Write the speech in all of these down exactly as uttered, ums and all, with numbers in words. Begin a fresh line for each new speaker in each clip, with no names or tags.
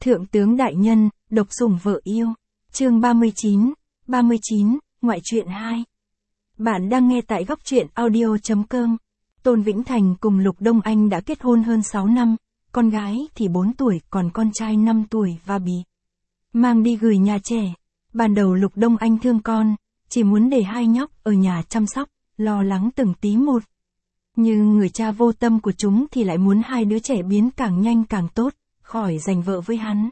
Thượng tướng đại nhân, độc sủng vợ yêu. Chương ba mươi chín, ba mươi chín, ngoại truyện hai. Bạn đang nghe tại góc truyện audio chấm com. Tôn Vĩnh Thành cùng Lục Đông Anh đã kết hôn hơn sáu năm, con gái thì bốn tuổi, còn con trai năm tuổi và bị mang đi gửi nhà trẻ. Ban đầu Lục Đông Anh thương con, chỉ muốn để hai nhóc ở nhà chăm sóc, lo lắng từng tí một. Nhưng người cha vô tâm của chúng thì lại muốn hai đứa trẻ biến càng nhanh càng tốt, khỏi giành vợ với hắn.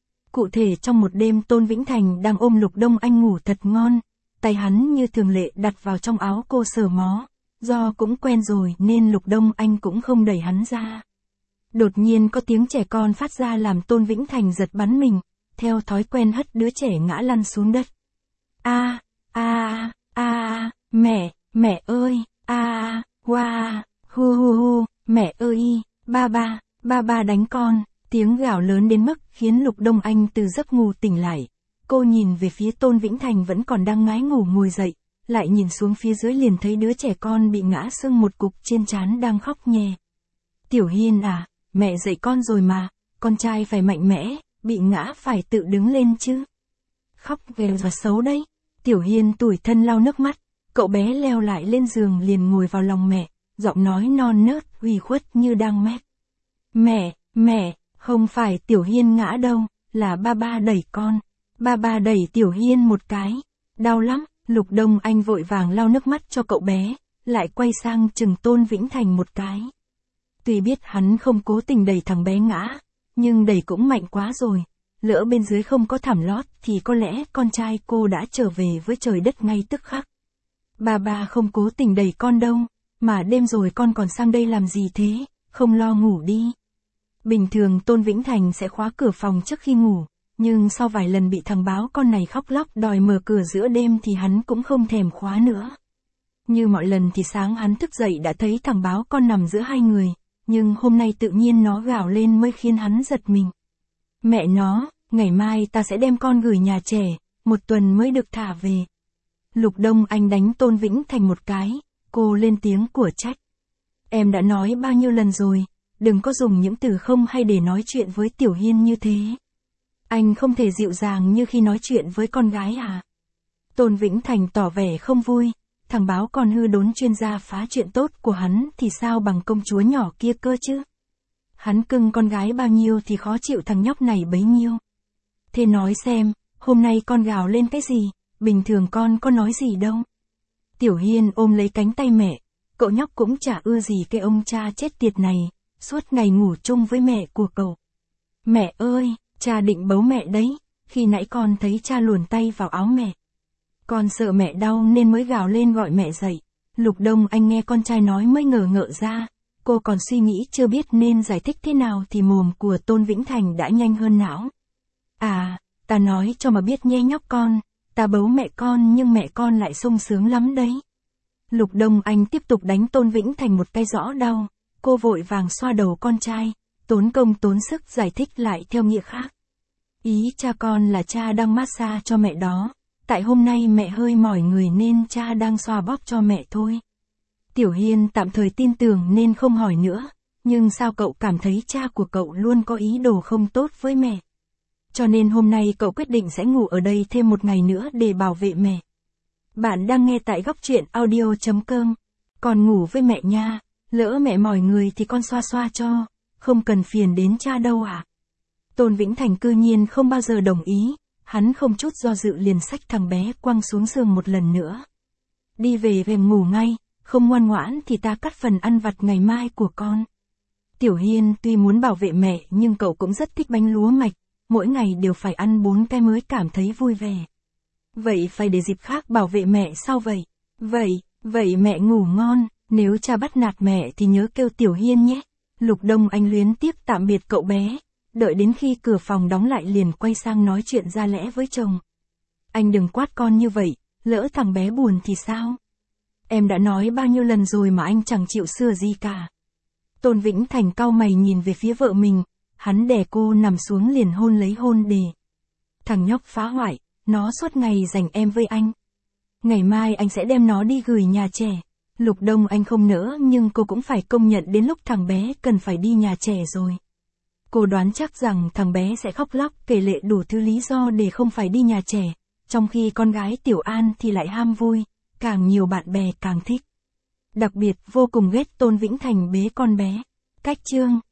Cụ thể trong một đêm Tôn Vĩnh Thành đang ôm Lục Đông Anh ngủ thật ngon, tay hắn như thường lệ đặt vào trong áo cô sờ mó, do cũng quen rồi nên Lục Đông Anh cũng không đẩy hắn ra. Đột nhiên có tiếng trẻ con phát ra làm Tôn Vĩnh Thành giật bắn mình, theo thói quen hất đứa trẻ ngã lăn xuống đất. A, a, a, mẹ, mẹ ơi, a, wa, hu hu hu, mẹ ơi, ba ba, ba ba đánh con. Tiếng gào lớn đến mức khiến Lục Đông Anh từ giấc ngủ tỉnh lại. Cô nhìn về phía Tôn Vĩnh Thành vẫn còn đang ngái ngủ ngồi dậy, lại nhìn xuống phía dưới liền thấy đứa trẻ con bị ngã sưng một cục trên trán đang khóc nhè. Tiểu Hiên à, mẹ dạy con rồi mà, con trai phải mạnh mẽ, bị ngã phải tự đứng lên chứ. Khóc ghê và xấu đấy. Tiểu Hiên tủi thân lau nước mắt, cậu bé leo lại lên giường liền ngồi vào lòng mẹ, giọng nói non nớt, ủy khuất như đang mét. Mẹ, mẹ. Không phải Tiểu Hiên ngã đâu, là ba ba đẩy con. Ba ba đẩy Tiểu Hiên một cái. Đau lắm, Lục Đông Anh vội vàng lau nước mắt cho cậu bé, lại quay sang chừng Tôn Vĩnh Thành một cái. Tuy biết hắn không cố tình đẩy thằng bé ngã, nhưng đẩy cũng mạnh quá rồi. Lỡ bên dưới không có thảm lót thì có lẽ con trai cô đã trở về với trời đất ngay tức khắc. Ba ba không cố tình đẩy con đâu, mà đêm rồi con còn sang đây làm gì thế, không lo ngủ đi. Bình thường Tôn Vĩnh Thành sẽ khóa cửa phòng trước khi ngủ, nhưng sau vài lần bị thằng báo con này khóc lóc đòi mở cửa giữa đêm thì hắn cũng không thèm khóa nữa. Như mọi lần thì sáng hắn thức dậy đã thấy thằng báo con nằm giữa hai người, nhưng hôm nay tự nhiên nó gào lên mới khiến hắn giật mình. Mẹ nó, ngày mai ta sẽ đem con gửi nhà trẻ, một tuần mới được thả về. Lục Đông Anh đánh Tôn Vĩnh Thành một cái, cô lên tiếng của trách. Em đã nói bao nhiêu lần rồi. Đừng có dùng những từ không hay để nói chuyện với Tiểu Hiên như thế. Anh không thể dịu dàng như khi nói chuyện với con gái à? Tôn Vĩnh Thành tỏ vẻ không vui, thằng báo con hư đốn chuyên gia phá chuyện tốt của hắn thì sao bằng công chúa nhỏ kia cơ chứ? Hắn cưng con gái bao nhiêu thì khó chịu thằng nhóc này bấy nhiêu. Thế nói xem, hôm nay con gào lên cái gì, bình thường con có nói gì đâu. Tiểu Hiên ôm lấy cánh tay mẹ, cậu nhóc cũng chả ưa gì cái ông cha chết tiệt này. Suốt ngày ngủ chung với mẹ của cậu. Mẹ ơi, cha định bấu mẹ đấy, khi nãy con thấy cha luồn tay vào áo mẹ. Con sợ mẹ đau nên mới gào lên gọi mẹ dậy. Lục Đông Anh nghe con trai nói mới ngờ ngợ ra, cô còn suy nghĩ chưa biết nên giải thích thế nào thì mồm của Tôn Vĩnh Thành đã nhanh hơn não. À, ta nói cho mà biết nhé nhóc con, ta bấu mẹ con nhưng mẹ con lại sung sướng lắm đấy. Lục Đông Anh tiếp tục đánh Tôn Vĩnh Thành một cái rõ đau. Cô vội vàng xoa đầu con trai, tốn công tốn sức giải thích lại theo nghĩa khác. Ý cha con là cha đang massage cho mẹ đó, tại hôm nay mẹ hơi mỏi người nên cha đang xoa bóp cho mẹ thôi. Tiểu Hiên tạm thời tin tưởng nên không hỏi nữa, nhưng sao cậu cảm thấy cha của cậu luôn có ý đồ không tốt với mẹ. Cho nên hôm nay cậu quyết định sẽ ngủ ở đây thêm một ngày nữa để bảo vệ mẹ. Bạn đang nghe tại góc truyện audio chấm com. Còn ngủ với mẹ nha. Lỡ mẹ mỏi người thì con xoa xoa cho, không cần phiền đến cha đâu à. Tôn Vĩnh Thành cư nhiên không bao giờ đồng ý, hắn không chút do dự liền xách thằng bé quăng xuống giường một lần nữa. Đi về về ngủ ngay, không ngoan ngoãn thì ta cắt phần ăn vặt ngày mai của con. Tiểu Hiên tuy muốn bảo vệ mẹ nhưng cậu cũng rất thích bánh lúa mạch, mỗi ngày đều phải ăn bốn cái mới cảm thấy vui vẻ. Vậy phải để dịp khác bảo vệ mẹ sao vậy? Vậy, vậy mẹ ngủ ngon. Nếu cha bắt nạt mẹ thì nhớ kêu Tiểu Hiên nhé. Lục Đông Anh luyến tiếc tạm biệt cậu bé, đợi đến khi cửa phòng đóng lại liền quay sang nói chuyện ra lẽ với chồng. Anh đừng quát con như vậy, lỡ thằng bé buồn thì sao? Em đã nói bao nhiêu lần rồi mà anh chẳng chịu sửa gì cả. Tôn Vĩnh Thành cau mày nhìn về phía vợ mình, hắn đè cô nằm xuống liền hôn lấy hôn đề. Thằng nhóc phá hoại, nó suốt ngày giành em với anh. Ngày mai anh sẽ đem nó đi gửi nhà trẻ. Lục Đông Anh không nỡ nhưng cô cũng phải công nhận đến lúc thằng bé cần phải đi nhà trẻ rồi. Cô đoán chắc rằng thằng bé sẽ khóc lóc kể lể đủ thứ lý do để không phải đi nhà trẻ, trong khi con gái Tiểu An thì lại ham vui, càng nhiều bạn bè càng thích. Đặc biệt vô cùng ghét Tôn Vĩnh Thành bế con bé. Cách chương